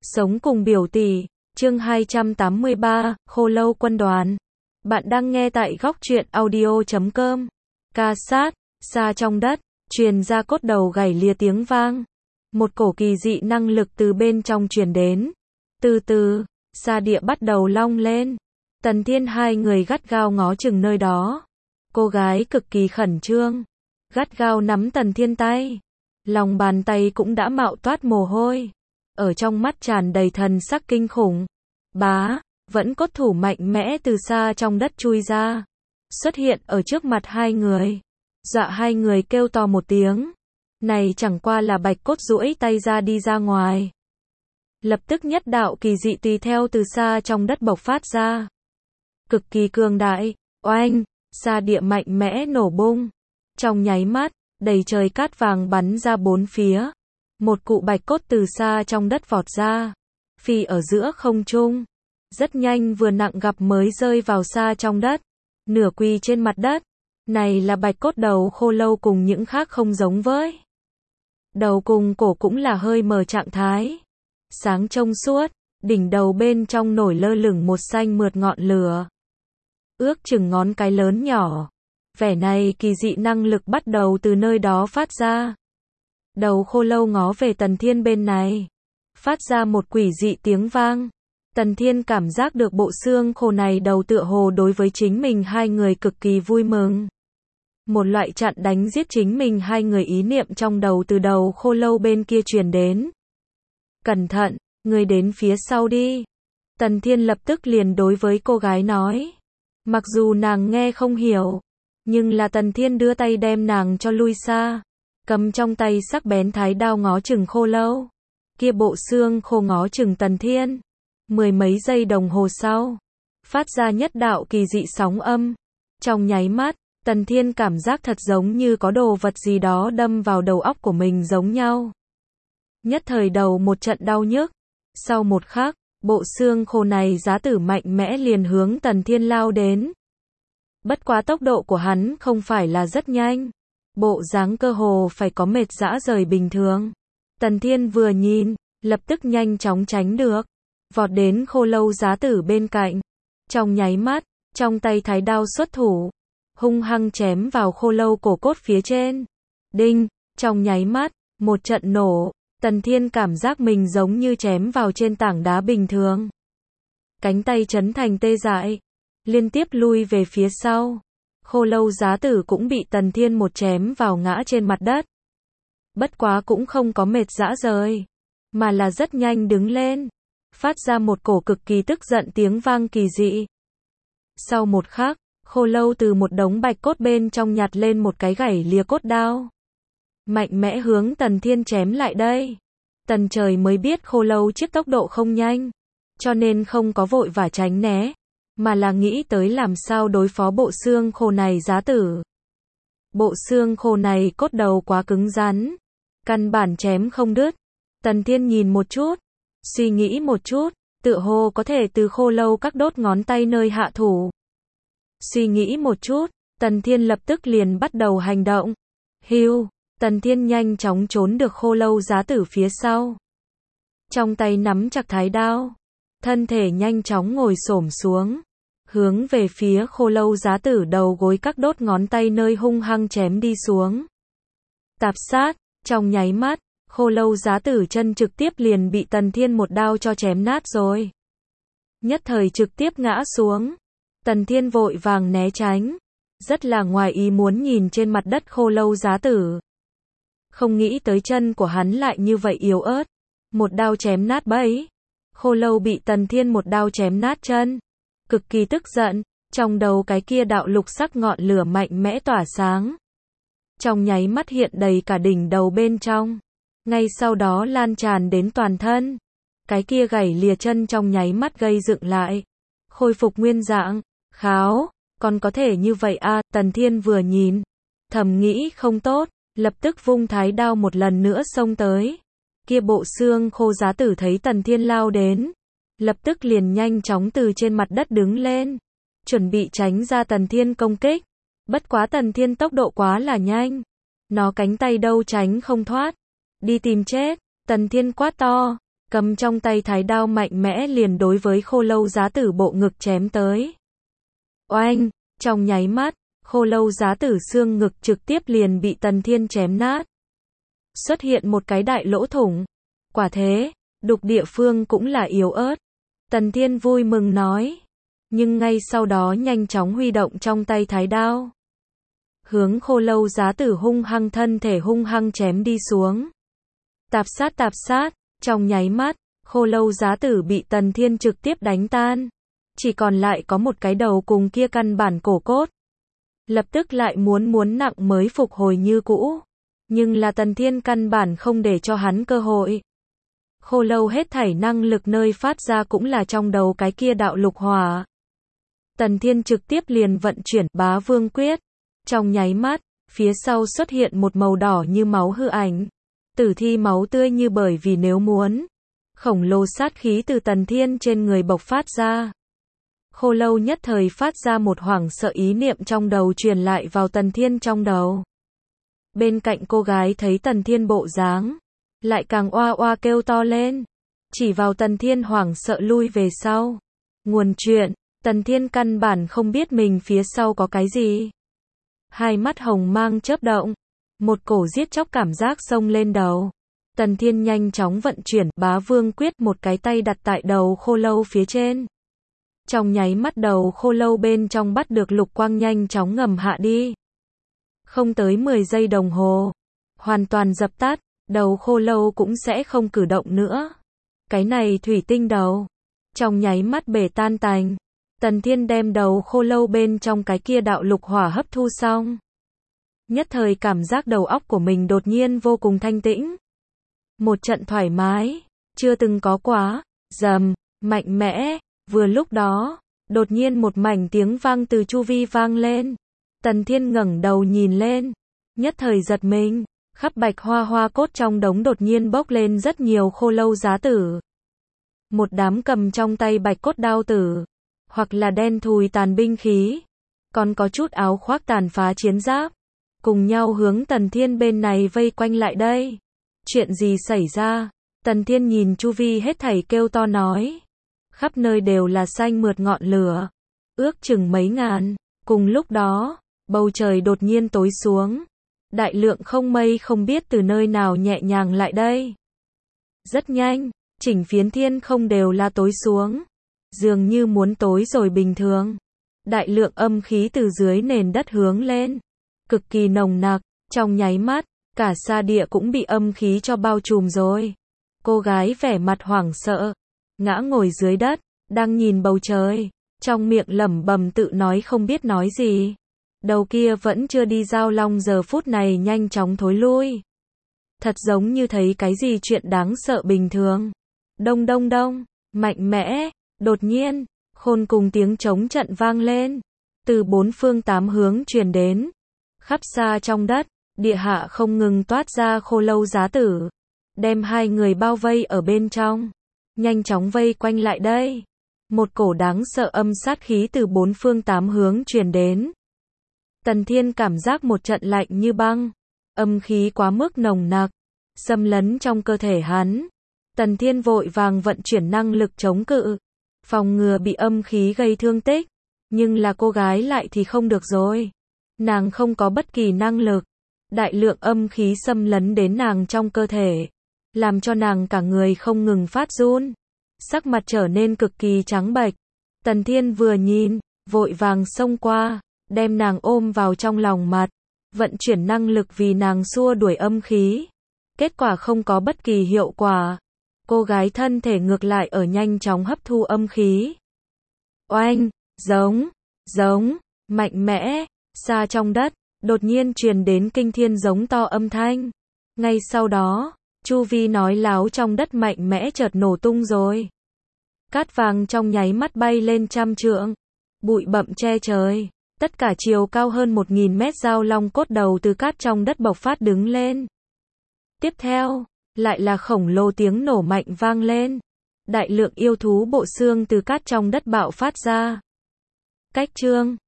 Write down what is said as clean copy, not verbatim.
Sống cùng biểu tỷ, chương 283, Khô Lâu Quân đoàn. Bạn đang nghe tại góc truyện audio.com. Ca sát, xa trong đất, truyền ra cốt đầu gảy lìa tiếng vang. Một cổ kỳ dị năng lực từ bên trong truyền đến. Từ từ, xa địa bắt đầu long lên. Tần Thiên hai người gắt gao ngó chừng nơi đó. Cô gái cực kỳ khẩn trương, gắt gao nắm Tần Thiên tay. Lòng bàn tay cũng đã mạo toát mồ hôi. Ở trong mắt tràn đầy thần sắc kinh khủng. Bá, vẫn cốt thủ mạnh mẽ từ xa trong đất chui ra. Xuất hiện ở trước mặt hai người. Dọa hai người kêu to một tiếng. Này chẳng qua là bạch cốt duỗi tay ra đi ra ngoài. Lập tức nhất đạo kỳ dị tùy theo từ xa trong đất bộc phát ra. Cực kỳ cường đại, oanh, xa địa mạnh mẽ nổ bung. Trong nháy mắt, đầy trời cát vàng bắn ra bốn phía. Một cụ bạch cốt từ xa trong đất vọt ra, phi ở giữa không trung. Rất nhanh vừa nặng gặp mới rơi vào xa trong đất, nửa quỳ trên mặt đất. Này là bạch cốt đầu khô lâu cùng những khác không giống với. Đầu cùng cổ cũng là hơi mờ trạng thái. Sáng trong suốt, đỉnh đầu bên trong nổi lơ lửng một xanh mượt ngọn lửa. Ước chừng ngón cái lớn nhỏ. Vẻ này kỳ dị năng lực bắt đầu từ nơi đó phát ra. Đầu khô lâu ngó về Tần Thiên bên này. Phát ra một quỷ dị tiếng vang. Tần Thiên cảm giác được bộ xương khô này đầu tựa hồ đối với chính mình hai người cực kỳ vui mừng. Một loại chặn đánh giết chính mình hai người ý niệm trong đầu từ đầu khô lâu bên kia truyền đến. Cẩn thận, người đến phía sau đi. Tần Thiên lập tức liền đối với cô gái nói. Mặc dù nàng nghe không hiểu, nhưng là Tần Thiên đưa tay đem nàng cho lui xa. Cầm trong tay sắc bén thái đao ngó chừng khô lâu. Kia bộ xương khô ngó chừng Tần Thiên. Mười mấy giây đồng hồ sau, phát ra nhất đạo kỳ dị sóng âm. Trong nháy mắt, Tần Thiên cảm giác thật giống như có đồ vật gì đó đâm vào đầu óc của mình giống nhau. Nhất thời đầu một trận đau nhức. Sau một khắc, bộ xương khô này giá tử mạnh mẽ liền hướng Tần Thiên lao đến. Bất quá tốc độ của hắn không phải là rất nhanh. Bộ dáng cơ hồ phải có mệt rã rời bình thường. Tần Thiên vừa nhìn, lập tức nhanh chóng tránh được. Vọt đến khô lâu giá tử bên cạnh. Trong nháy mắt, trong tay thái đao xuất thủ. Hung hăng chém vào khô lâu cổ cốt phía trên. Đinh, trong nháy mắt, một trận nổ. Tần Thiên cảm giác mình giống như chém vào trên tảng đá bình thường. Cánh tay chấn thành tê dại. Liên tiếp lui về phía sau. Khô lâu giá tử cũng bị Tần Thiên một chém vào ngã trên mặt đất. Bất quá cũng không có mệt rã rời, mà là rất nhanh đứng lên. Phát ra một cổ cực kỳ tức giận tiếng vang kỳ dị. Sau một khắc, khô lâu từ một đống bạch cốt bên trong nhặt lên một cái gảy lìa cốt đao. Mạnh mẽ hướng Tần Thiên chém lại đây. Tần trời mới biết khô lâu chiếc tốc độ không nhanh, cho nên không có vội vã tránh né, mà là nghĩ tới làm sao đối phó bộ xương khô này giá tử. Bộ xương khô này cốt đầu quá cứng rắn, căn bản chém không đứt. Tần Thiên nhìn một chút, suy nghĩ một chút, tựa hồ có thể từ khô lâu các đốt ngón tay nơi hạ thủ. Suy nghĩ một chút, Tần Thiên lập tức liền bắt đầu hành động. Hưu, Tần Thiên nhanh chóng trốn được khô lâu giá tử phía sau. Trong tay nắm chặt thái đao, thân thể nhanh chóng ngồi xổm xuống, hướng về phía khô lâu giá tử đầu gối các đốt ngón tay nơi hung hăng chém đi xuống. Tạp sát, trong nháy mắt, khô lâu giá tử chân trực tiếp liền bị Tần Thiên một đao cho chém nát rồi. Nhất thời trực tiếp ngã xuống. Tần Thiên vội vàng né tránh. Rất là ngoài ý muốn nhìn trên mặt đất khô lâu giá tử. Không nghĩ tới chân của hắn lại như vậy yếu ớt. Một đao chém nát bẫy. Khô lâu bị Tần Thiên một đao chém nát chân. Cực kỳ tức giận. Trong đầu cái kia đạo lục sắc ngọn lửa mạnh mẽ tỏa sáng. Trong nháy mắt hiện đầy cả đỉnh đầu bên trong. Ngay sau đó lan tràn đến toàn thân. Cái kia gảy lìa chân trong nháy mắt gây dựng lại. Khôi phục nguyên dạng. Kháo, còn có thể như vậy à? Tần Thiên vừa nhìn, thầm nghĩ không tốt, lập tức vung thái đao một lần nữa xông tới. Kia bộ xương khô giá tử thấy Tần Thiên lao đến, lập tức liền nhanh chóng từ trên mặt đất đứng lên, chuẩn bị tránh ra Tần Thiên công kích. Bất quá Tần Thiên tốc độ quá là nhanh, nó cánh tay đâu tránh không thoát. Đi tìm chết, Tần Thiên quát to. cầm trong tay thái đao mạnh mẽ liền đối với Khô Lâu Giá Tử bộ ngực chém tới. Oanh, trong nháy mắt, Khô Lâu Giá Tử xương ngực trực tiếp liền bị Tần Thiên chém nát. Xuất hiện một cái đại lỗ thủng. Quả thế, đục địa phương cũng là yếu ớt. Tần Thiên vui mừng nói. Nhưng ngay sau đó nhanh chóng huy động trong tay thái đao. Hướng Khô Lâu Giá Tử hung hăng thân thể hung hăng chém đi xuống. Tạp sát, trong nháy mắt, Khô Lâu Giá Tử bị Tần Thiên trực tiếp đánh tan. Chỉ còn lại có một cái đầu cùng kia căn bản cổ cốt. Lập tức lại muốn nặng mới phục hồi như cũ. Nhưng là Tần Thiên căn bản không để cho hắn cơ hội. Khô Lâu hết thảy năng lực nơi phát ra cũng là trong đầu cái kia đạo lục hỏa. Tần Thiên trực tiếp liền vận chuyển Bá Vương Quyết. Trong nháy mắt, phía sau xuất hiện một màu đỏ như máu hư ảnh. Tử thi máu tươi như bởi vì nếu muốn. Khổng lồ sát khí từ Tần Thiên trên người bộc phát ra. Khô Lâu nhất thời phát ra một hoảng sợ ý niệm trong đầu truyền lại vào Tần Thiên trong đầu. Bên cạnh cô gái thấy Tần Thiên bộ dáng, lại càng oa oa kêu to lên. Chỉ vào Tần Thiên hoảng sợ lui về sau. Nguồn chuyện, Tần Thiên căn bản không biết mình phía sau có cái gì. Hai mắt hồng mang chớp động. Một cổ giết chóc cảm giác xông lên đầu. Tần Thiên nhanh chóng vận chuyển Bá Vương Quyết, một cái tay đặt tại đầu Khô Lâu phía trên. Trong nháy mắt đầu Khô Lâu bên trong bắt được lục quang nhanh chóng ngầm hạ đi. Không tới 10 giây đồng hồ. Hoàn toàn dập tắt, đầu Khô Lâu cũng sẽ không cử động nữa. Cái này thủy tinh đầu. Trong nháy mắt bể tan tành. Tần Thiên đem đầu Khô Lâu bên trong cái kia đạo lục hỏa hấp thu xong. Nhất thời cảm giác đầu óc của mình đột nhiên vô cùng thanh tĩnh. Một trận thoải mái, chưa từng có quá, rầm, mạnh mẽ. Vừa lúc đó, đột nhiên một mảnh tiếng vang từ chu vi vang lên. Tần Thiên ngẩng đầu nhìn lên, nhất thời giật mình, khắp bạch hoa hoa cốt trong đống đột nhiên bốc lên rất nhiều Khô Lâu Giá Tử. Một đám cầm trong tay bạch cốt đao tử, hoặc là đen thùi tàn binh khí, còn có chút áo khoác tàn phá chiến giáp, cùng nhau hướng Tần Thiên bên này vây quanh lại đây. Chuyện gì xảy ra? Tần Thiên nhìn chu vi hết thảy kêu to nói. Khắp nơi đều là xanh mượt ngọn lửa, ước chừng mấy ngàn. Cùng lúc đó, bầu trời đột nhiên tối xuống. Đại lượng không mây không biết từ nơi nào nhẹ nhàng lại đây. Rất nhanh, chỉnh phiến thiên không đều là tối xuống. Dường như muốn tối rồi bình thường. Đại lượng âm khí từ dưới nền đất hướng lên. Cực kỳ nồng nặc, trong nháy mắt, cả sa địa cũng bị âm khí cho bao trùm rồi. Cô gái vẻ mặt hoảng sợ, ngã ngồi dưới đất, đang nhìn bầu trời, trong miệng lẩm bẩm tự nói không biết nói gì. Đầu kia vẫn chưa đi giao long giờ phút này nhanh chóng thối lui. Thật giống như thấy cái gì chuyện đáng sợ bình thường. Đông đông đông, mạnh mẽ, đột nhiên, khôn cùng tiếng trống trận vang lên. Từ bốn phương tám hướng truyền đến. Khắp xa trong đất, địa hạ không ngừng toát ra Khô Lâu Giá Tử. Đem hai người bao vây ở bên trong. Nhanh chóng vây quanh lại đây. Một cổ đáng sợ âm sát khí từ bốn phương tám hướng truyền đến. Tần Thiên cảm giác một trận lạnh như băng. Âm khí quá mức nồng nặc, xâm lấn trong cơ thể hắn. Tần Thiên vội vàng vận chuyển năng lực chống cự, phòng ngừa bị âm khí gây thương tích. Nhưng là cô gái lại thì không được rồi. Nàng không có bất kỳ năng lực. Đại lượng âm khí xâm lấn đến nàng trong cơ thể, làm cho nàng cả người không ngừng phát run. Sắc mặt trở nên cực kỳ trắng bệch. Tần Thiên vừa nhìn, vội vàng xông qua, đem nàng ôm vào trong lòng mặt, vận chuyển năng lực vì nàng xua đuổi âm khí. Kết quả không có bất kỳ hiệu quả. Cô gái thân thể ngược lại ở nhanh chóng hấp thu âm khí. Oanh, giống, mạnh mẽ, xa trong đất, đột nhiên truyền đến kinh thiên giống to âm thanh. Ngay sau đó, chu vi nói láo trong đất mạnh mẽ chợt nổ tung rồi. Cát vàng trong nháy mắt bay lên trăm trượng, bụi bặm che trời. Tất cả chiều cao hơn 1000 mét giao long cốt đầu từ cát trong đất bộc phát đứng lên. Tiếp theo, lại là khổng lồ tiếng nổ mạnh vang lên. Đại lượng yêu thú bộ xương từ cát trong đất bạo phát ra. Cách chương